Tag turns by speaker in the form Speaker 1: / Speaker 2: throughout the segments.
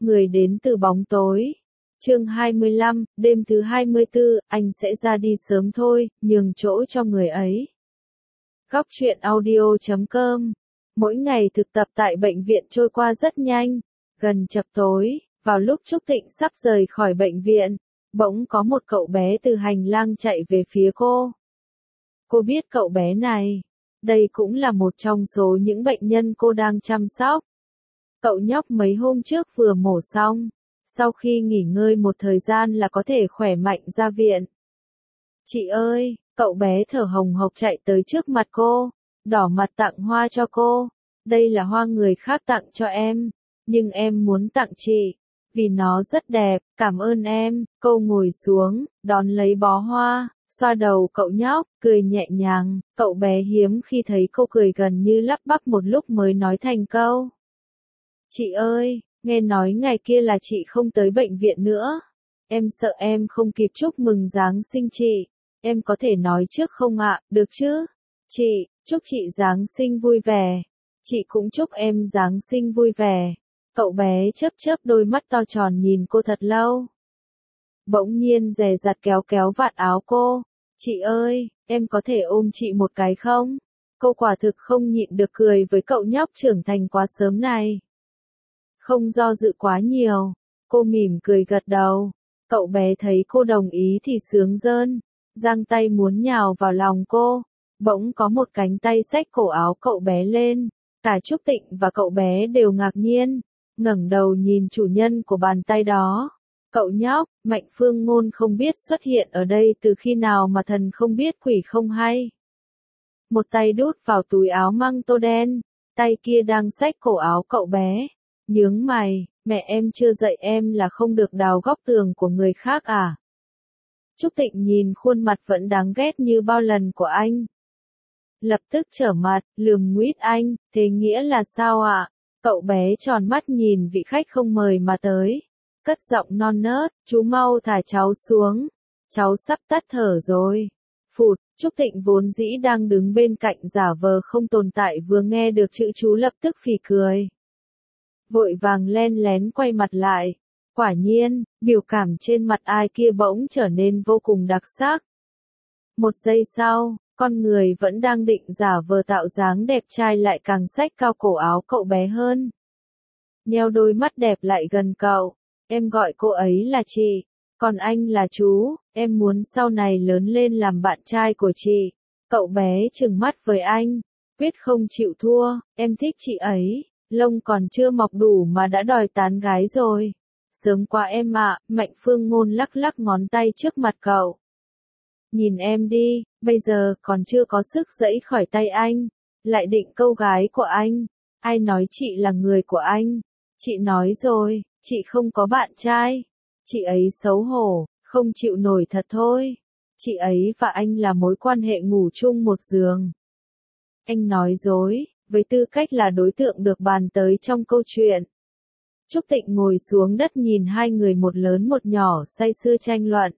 Speaker 1: Người đến từ bóng tối. Chương 25, đêm thứ 24, anh sẽ ra đi sớm thôi, nhường chỗ cho người ấy. Góc truyện audio.com. Mỗi ngày thực tập tại bệnh viện trôi qua rất nhanh. Gần chập tối, vào lúc Trúc Thịnh sắp rời khỏi bệnh viện, bỗng có một cậu bé từ hành lang chạy về phía cô. Cô biết cậu bé này. Đây cũng là một trong số những bệnh nhân cô đang chăm sóc. Cậu nhóc mấy hôm trước vừa mổ xong. Sau khi nghỉ ngơi một thời gian là có thể khỏe mạnh ra viện. Chị ơi, cậu bé thở hồng hộc chạy tới trước mặt cô, đỏ mặt tặng hoa cho cô. Đây là hoa người khác tặng cho em, nhưng em muốn tặng chị, vì nó rất đẹp, cảm ơn em. Cô ngồi xuống, đón lấy bó hoa, xoa đầu cậu nhóc, cười nhẹ nhàng. Cậu bé hiếm khi thấy cô cười, gần như lắp bắp một lúc mới nói thành câu. Chị ơi, nghe nói ngày kia là chị không tới bệnh viện nữa. Em sợ em không kịp chúc mừng Giáng sinh chị. Em có thể nói trước không ạ, được chứ? Chị, chúc chị Giáng sinh vui vẻ. Chị cũng chúc em Giáng sinh vui vẻ. Cậu bé chớp chớp đôi mắt to tròn nhìn cô thật lâu. Bỗng nhiên dè dặt kéo kéo vạt áo cô. Chị ơi, em có thể ôm chị một cái không? Cô quả thực không nhịn được cười với cậu nhóc trưởng thành quá sớm này. Không do dự quá nhiều, cô mỉm cười gật đầu. Cậu bé thấy cô đồng ý thì sướng rơn, giang tay muốn nhào vào lòng cô. Bỗng có một cánh tay xách cổ áo cậu bé lên, cả Trúc Tịnh và cậu bé đều ngạc nhiên, ngẩng đầu nhìn chủ nhân của bàn tay đó. Cậu nhóc, Mạnh Phương Ngôn không biết xuất hiện ở đây từ khi nào mà thần không biết quỷ không hay. Một tay đút vào túi áo măng tô đen, tay kia đang xách cổ áo cậu bé. Nhướng mày, mẹ em chưa dạy em là không được đào góc tường của người khác à? Trúc Thịnh nhìn khuôn mặt vẫn đáng ghét như bao lần của anh. Lập tức trở mặt, lườm nguýt anh, thế nghĩa là sao ạ? Cậu bé tròn mắt nhìn vị khách không mời mà tới. Cất giọng non nớt, chú mau thả cháu xuống. Cháu sắp tắt thở rồi. Phụt, Trúc Thịnh vốn dĩ đang đứng bên cạnh giả vờ không tồn tại vừa nghe được chữ chú lập tức phì cười. Vội vàng len lén quay mặt lại. Quả nhiên, biểu cảm trên mặt ai kia bỗng trở nên vô cùng đặc sắc. Một giây sau, con người vẫn đang định giả vờ tạo dáng đẹp trai lại càng xách cao cổ áo cậu bé hơn. Nheo đôi mắt đẹp lại gần cậu. Em gọi cô ấy là chị, còn anh là chú, em muốn sau này lớn lên làm bạn trai của chị. Cậu bé trừng mắt với anh, quyết không chịu thua, em thích chị ấy. Lông còn chưa mọc đủ mà đã đòi tán gái rồi. Sớm quá em ạ, Mạnh Phương Ngôn lắc lắc ngón tay trước mặt cậu. Nhìn em đi, bây giờ còn chưa có sức giãy khỏi tay anh, lại định câu gái của anh. Ai nói chị là người của anh? Chị nói rồi, chị không có bạn trai. Chị ấy xấu hổ, không chịu nổi thật thôi. Chị ấy và anh là mối quan hệ ngủ chung một giường. Anh nói dối. Với tư cách là đối tượng được bàn tới trong câu chuyện. Trúc Tịnh ngồi xuống đất nhìn hai người một lớn một nhỏ say sưa tranh luận.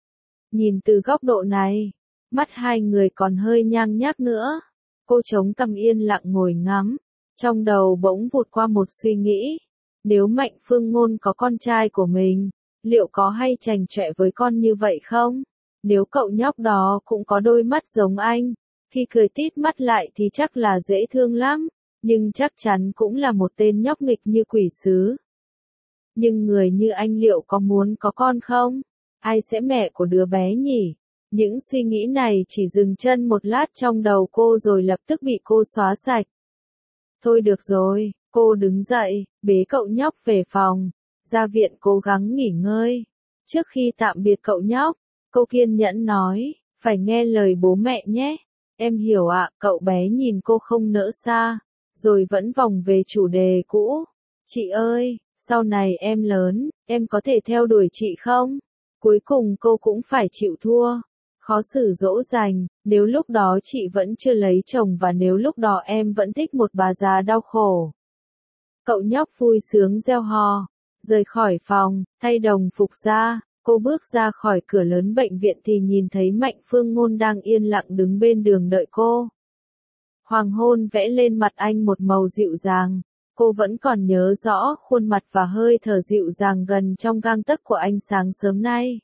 Speaker 1: Nhìn từ góc độ này, mắt hai người còn hơi nhang nhác nữa. Cô chống cằm yên lặng ngồi ngắm, trong đầu bỗng vụt qua một suy nghĩ. Nếu Mạnh Phương Ngôn có con trai của mình, liệu có hay chảnh chọe với con như vậy không? Nếu cậu nhóc đó cũng có đôi mắt giống anh, khi cười tít mắt lại thì chắc là dễ thương lắm, nhưng chắc chắn cũng là một tên nhóc nghịch như quỷ sứ. Nhưng người như anh liệu có muốn có con không? Ai sẽ mẹ của đứa bé nhỉ? Những suy nghĩ này chỉ dừng chân một lát trong đầu cô rồi lập tức bị cô xóa sạch. Thôi được rồi, cô đứng dậy, bế cậu nhóc về phòng, ra viện cố gắng nghỉ ngơi. Trước khi tạm biệt cậu nhóc, cô kiên nhẫn nói, phải nghe lời bố mẹ nhé. Em hiểu ạ, cậu bé nhìn cô không nỡ xa, rồi vẫn vòng về chủ đề cũ. Chị ơi, sau này em lớn, em có thể theo đuổi chị không? Cuối cùng cô cũng phải chịu thua. Khó xử dỗ dành, nếu lúc đó chị vẫn chưa lấy chồng và nếu lúc đó em vẫn thích một bà già đau khổ. Cậu nhóc vui sướng reo hò, rời khỏi phòng, thay đồng phục ra. Cô bước ra khỏi cửa lớn bệnh viện thì nhìn thấy Mạnh Phương Ngôn đang yên lặng đứng bên đường đợi cô. Hoàng hôn vẽ lên mặt anh một màu dịu dàng, Cô vẫn còn nhớ rõ khuôn mặt và hơi thở dịu dàng gần trong gang tấc của anh sáng sớm nay.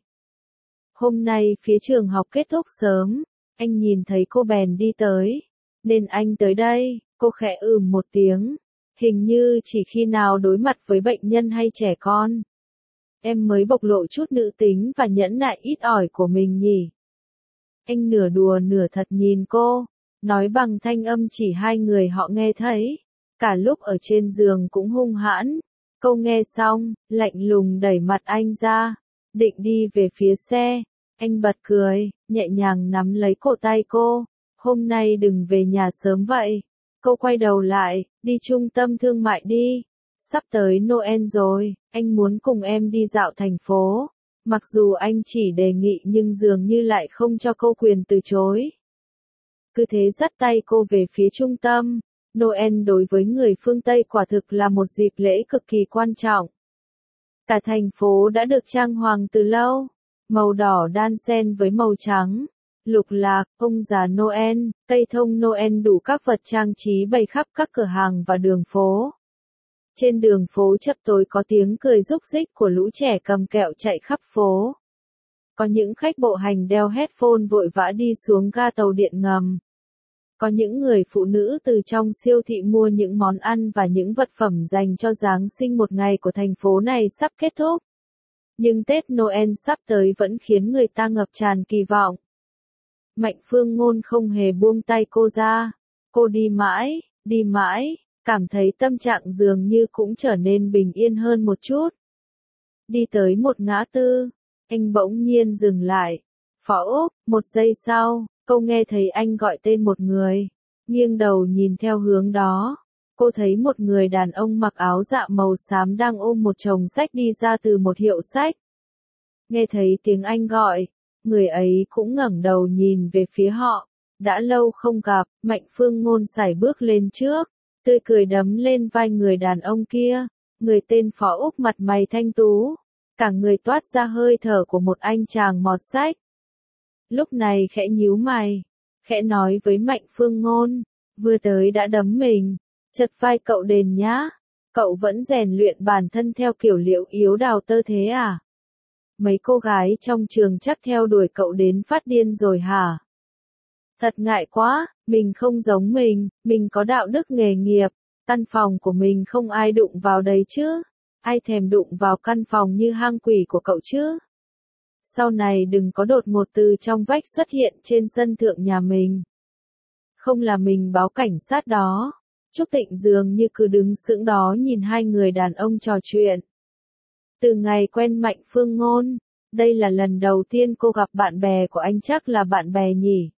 Speaker 1: Hôm nay phía trường học kết thúc sớm, anh nhìn thấy cô bèn đi tới. Nên anh tới đây, cô khẽ một tiếng. Hình như chỉ khi nào đối mặt với bệnh nhân hay trẻ con, em mới bộc lộ chút nữ tính và nhẫn nại ít ỏi của mình nhỉ. Anh nửa đùa nửa thật nhìn cô, nói bằng thanh âm chỉ hai người họ nghe thấy. Cả lúc ở trên giường cũng hung hãn. Câu nghe xong, lạnh lùng đẩy mặt anh ra, định đi về phía xe. Anh bật cười, nhẹ nhàng nắm lấy cổ tay cô. Hôm nay đừng về nhà sớm vậy. Cô quay đầu lại, đi trung tâm thương mại đi. Sắp tới Noel rồi, anh muốn cùng em đi dạo thành phố. Mặc dù anh chỉ đề nghị nhưng dường như lại không cho cô quyền từ chối. Cứ thế dắt tay cô về phía trung tâm. Noel đối với người phương Tây quả thực là một dịp lễ cực kỳ quan trọng. Cả thành phố đã được trang hoàng từ lâu. Màu đỏ đan xen với màu trắng, lục lạc, ông già Noel, cây thông Noel đủ các vật trang trí bày khắp các cửa hàng và đường phố. Trên đường phố chập tối có tiếng cười rúc rích của lũ trẻ cầm kẹo chạy khắp phố. Có những khách bộ hành đeo headphone vội vã đi xuống ga tàu điện ngầm. Có những người phụ nữ từ trong siêu thị mua những món ăn và những vật phẩm dành cho Giáng sinh một ngày của thành phố này sắp kết thúc. Nhưng Tết Noel sắp tới vẫn khiến người ta ngập tràn kỳ vọng. Mạnh Phương Ngôn không hề buông tay cô ra. Cô đi mãi, cảm thấy tâm trạng dường như cũng trở nên bình yên hơn một chút. Đi tới một ngã tư, anh bỗng nhiên dừng lại. Phó Úc, một giây sau, cô nghe thấy anh gọi tên một người. Nghiêng đầu nhìn theo hướng đó. Cô thấy một người đàn ông mặc áo dạ màu xám đang ôm một chồng sách đi ra từ một hiệu sách. Nghe thấy tiếng anh gọi, người ấy cũng ngẩng đầu nhìn về phía họ. Đã lâu không gặp, Mạnh Phương Ngôn sải bước lên trước, tươi cười đấm lên vai người đàn ông kia. Người tên Phó Úc mặt mày thanh tú, cả người toát ra hơi thở của một anh chàng mọt sách. Lúc này khẽ nhíu mày, khẽ nói với Mạnh Phương Ngôn, vừa tới đã đấm mình. Chật vai cậu đền nhá, cậu vẫn rèn luyện bản thân theo kiểu liễu yếu đào tơ thế à? Mấy cô gái trong trường chắc theo đuổi cậu đến phát điên rồi hả? Thật ngại quá, mình không giống mình có đạo đức nghề nghiệp, căn phòng của mình không ai đụng vào đấy chứ, ai thèm đụng vào căn phòng như hang quỷ của cậu chứ? Sau này đừng có đột ngột từ trong vách xuất hiện trên sân thượng nhà mình. Không là mình báo cảnh sát đó. Trúc Tịnh dường như cứ đứng sững đó nhìn hai người đàn ông trò chuyện. Từ ngày quen Mạnh Phương Ngôn, đây là lần đầu tiên cô gặp bạn bè của anh, chắc là bạn bè nhỉ?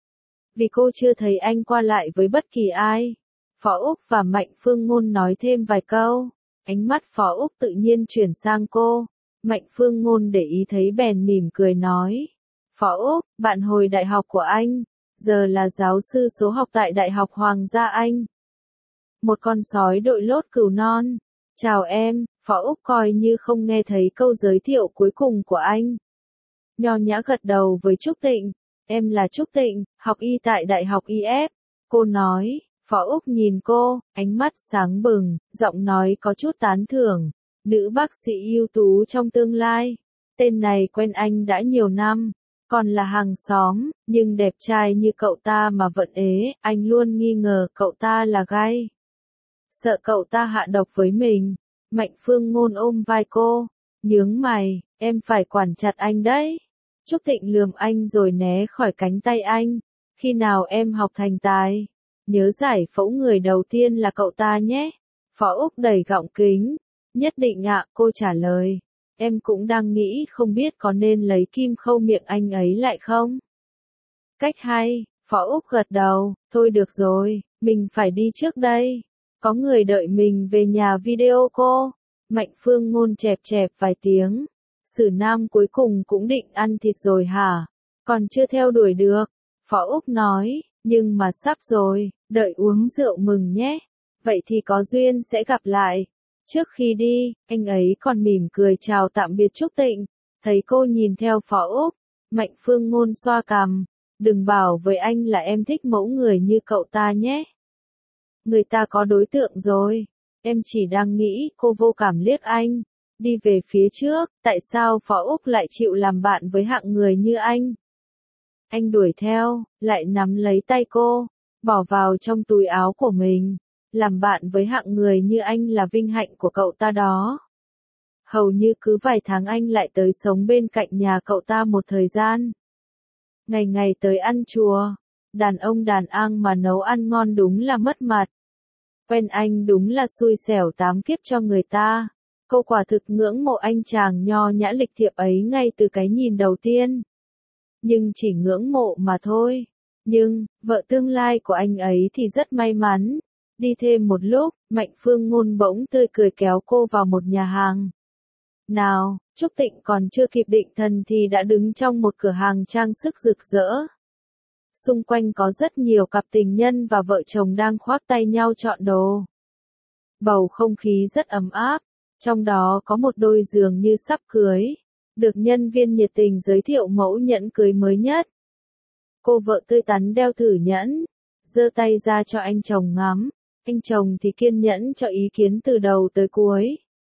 Speaker 1: Vì cô chưa thấy anh qua lại với bất kỳ ai. Phó Úc và Mạnh Phương Ngôn nói thêm vài câu. Ánh mắt Phó Úc tự nhiên chuyển sang cô. Mạnh Phương Ngôn để ý thấy bèn mỉm cười nói. Phó Úc, bạn hồi đại học của anh, giờ là giáo sư số học tại Đại học Hoàng gia Anh. Một con sói đội lốt cừu non. Chào em, Phó Úc coi như không nghe thấy câu giới thiệu cuối cùng của anh. Nho nhã gật đầu với Trúc Tịnh. Em là Trúc Tịnh, học y tại Đại học IF. Cô nói, Phó Úc nhìn cô, ánh mắt sáng bừng, giọng nói có chút tán thưởng. Nữ bác sĩ ưu tú trong tương lai. Tên này quen anh đã nhiều năm, còn là hàng xóm, nhưng đẹp trai như cậu ta mà vẫn ế, anh luôn nghi ngờ cậu ta là gay. Sợ cậu ta hạ độc với mình. Mạnh Phương Ngôn ôm vai cô, nhướng mày, em phải quản chặt anh đấy. Trúc Thịnh lườm anh rồi né khỏi cánh tay anh. Khi nào em học thành tài, nhớ giải phẫu người đầu tiên là cậu ta nhé. Phó Úc đẩy gọng kính. Nhất định ạ, cô trả lời. Em cũng đang nghĩ không biết có nên lấy kim khâu miệng anh ấy lại không? Cách hay, Phó Úc gật đầu, thôi được rồi, mình phải đi trước đây. Có người đợi mình về nhà video cô. Mạnh Phương Ngôn chẹp chẹp vài tiếng. Sử Nam cuối cùng cũng định ăn thịt rồi hả? Còn chưa theo đuổi được. Phó Úc nói, nhưng mà sắp rồi, đợi uống rượu mừng nhé. Vậy thì có duyên sẽ gặp lại. Trước khi đi, anh ấy còn mỉm cười chào tạm biệt Trúc Tịnh. Thấy cô nhìn theo Phó Úc, Mạnh Phương Ngôn xoa cằm. Đừng bảo với anh là em thích mẫu người như cậu ta nhé. Người ta có đối tượng rồi. em chỉ đang nghĩ, cô vô cảm liếc anh. Đi về phía trước, tại sao Phó Úc lại chịu làm bạn với hạng người như anh? Anh đuổi theo, lại nắm lấy tay cô, bỏ vào trong túi áo của mình. Làm bạn với hạng người như anh là vinh hạnh của cậu ta đó. Hầu như cứ vài tháng anh lại tới sống bên cạnh nhà cậu ta một thời gian. Ngày ngày tới ăn chùa, đàn ông đàn ang mà nấu ăn ngon đúng là mất mặt. Quen anh đúng là xui xẻo tám kiếp cho người ta. Cô quả thực ngưỡng mộ anh chàng nho nhã lịch thiệp ấy ngay từ cái nhìn đầu tiên. Nhưng chỉ ngưỡng mộ mà thôi. Nhưng, vợ tương lai của anh ấy thì rất may mắn. Đi thêm một lúc, Mạnh Phương Ngôn bỗng tươi cười kéo cô vào một nhà hàng. Nào, Trúc Tịnh còn chưa kịp định thần thì đã đứng trong một cửa hàng trang sức rực rỡ. Xung quanh có rất nhiều cặp tình nhân và vợ chồng đang khoác tay nhau chọn đồ. Bầu không khí rất ấm áp, trong đó có một đôi dường như sắp cưới, được nhân viên nhiệt tình giới thiệu mẫu nhẫn cưới mới nhất. Cô vợ tươi tắn đeo thử nhẫn, giơ tay ra cho anh chồng ngắm, anh chồng thì kiên nhẫn cho ý kiến từ đầu tới cuối.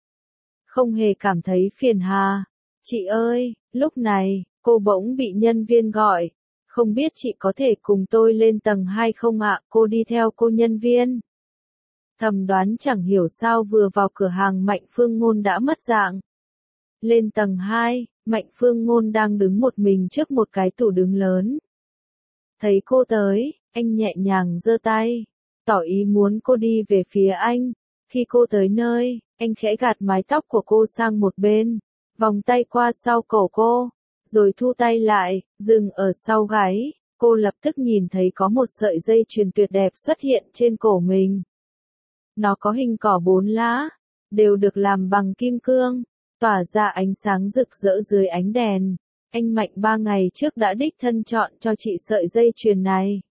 Speaker 1: Không hề cảm thấy phiền hà. Chị ơi, lúc này, cô bỗng bị nhân viên gọi. Không biết chị có thể cùng tôi lên tầng 2 không ạ? Cô đi theo cô nhân viên. Thầm đoán chẳng hiểu sao vừa vào cửa hàng Mạnh Phương Ngôn đã mất dạng. Lên tầng 2, Mạnh Phương Ngôn đang đứng một mình trước một cái tủ đứng lớn. Thấy cô tới, anh nhẹ nhàng giơ tay, tỏ ý muốn cô đi về phía anh. Khi cô tới nơi, anh khẽ gạt mái tóc của cô sang một bên, vòng tay qua sau cổ cô, rồi thu tay lại, dừng ở sau gáy. Cô lập tức nhìn thấy có một sợi dây chuyền tuyệt đẹp xuất hiện trên cổ mình. Nó có hình cỏ 4 lá, đều được làm bằng kim cương, tỏa ra ánh sáng rực rỡ dưới ánh đèn. Anh Mạnh 3 ngày trước đã đích thân chọn cho chị sợi dây chuyền này.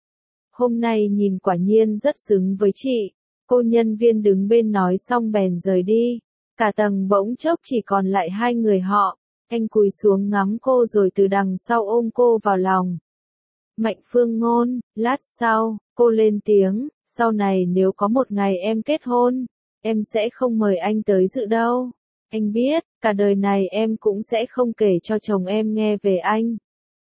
Speaker 1: Hôm nay nhìn quả nhiên rất xứng với chị. Cô nhân viên đứng bên nói xong bèn rời đi. Cả tầng bỗng chốc chỉ còn lại hai người họ. Anh cúi xuống ngắm cô rồi từ đằng sau ôm cô vào lòng. Mạnh Phương Ngôn, lát sau, cô lên tiếng, sau này nếu có một ngày em kết hôn, em sẽ không mời anh tới dự đâu. Anh biết, cả đời này em cũng sẽ không kể cho chồng em nghe về anh.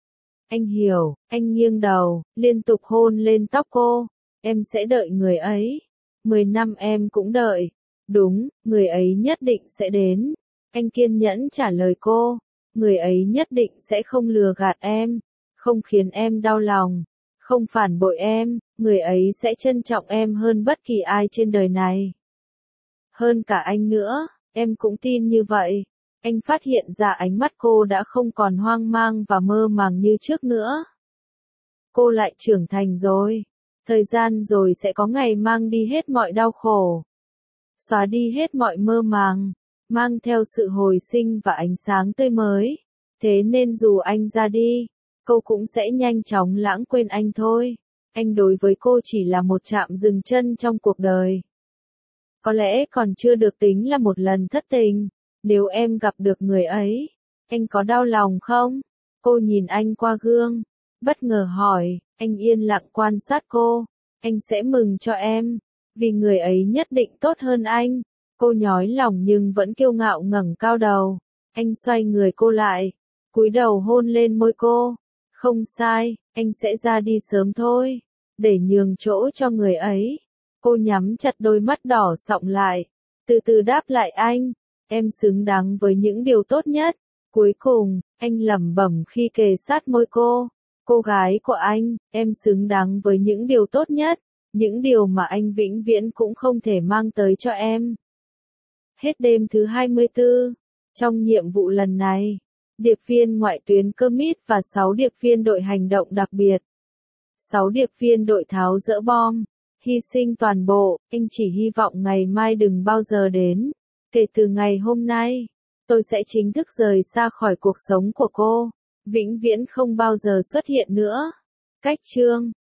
Speaker 1: Anh hiểu, anh nghiêng đầu, liên tục hôn lên tóc cô. Em sẽ đợi người ấy. 10 năm em cũng đợi. Đúng, người ấy nhất định sẽ đến. Anh kiên nhẫn trả lời cô. Người ấy nhất định sẽ không lừa gạt em, không khiến em đau lòng, không phản bội em, người ấy sẽ trân trọng em hơn bất kỳ ai trên đời này. Hơn cả anh nữa, em cũng tin như vậy. Anh phát hiện ra ánh mắt cô đã không còn hoang mang và mơ màng như trước nữa. Cô lại trưởng thành rồi. Thời gian rồi sẽ có ngày mang đi hết mọi đau khổ, xóa đi hết mọi mơ màng, mang theo sự hồi sinh và ánh sáng tươi mới. Thế nên dù anh ra đi, cô cũng sẽ nhanh chóng lãng quên anh thôi. Anh đối với cô chỉ là một chạm dừng chân trong cuộc đời. Có lẽ còn chưa được tính là một lần thất tình. Nếu em gặp được người ấy, anh có đau lòng không? Cô nhìn anh qua gương, bất ngờ hỏi. Anh yên lặng quan sát cô. Anh sẽ mừng cho em, vì người ấy nhất định tốt hơn anh. Cô nhói lòng nhưng vẫn kiêu ngạo ngẩng cao đầu. Anh xoay người cô lại, cúi đầu hôn lên môi cô. Không sai, anh sẽ ra đi sớm thôi, để nhường chỗ cho người ấy. Cô nhắm chặt đôi mắt đỏ sọng lại, từ từ đáp lại anh. Em xứng đáng với những điều tốt nhất. Cuối cùng, anh lẩm bẩm khi kề sát môi cô. Cô gái của anh, em xứng đáng với những điều tốt nhất, những điều mà anh vĩnh viễn cũng không thể mang tới cho em. Hết đêm thứ 24. Trong nhiệm vụ lần này, điệp viên ngoại tuyến Kermit và 6 điệp viên đội hành động đặc biệt, 6 điệp viên đội tháo dỡ bom, hy sinh toàn bộ. Anh chỉ hy vọng ngày mai đừng bao giờ đến. Kể từ ngày hôm nay, tôi sẽ chính thức rời xa khỏi cuộc sống của cô, vĩnh viễn không bao giờ xuất hiện nữa. Cách chương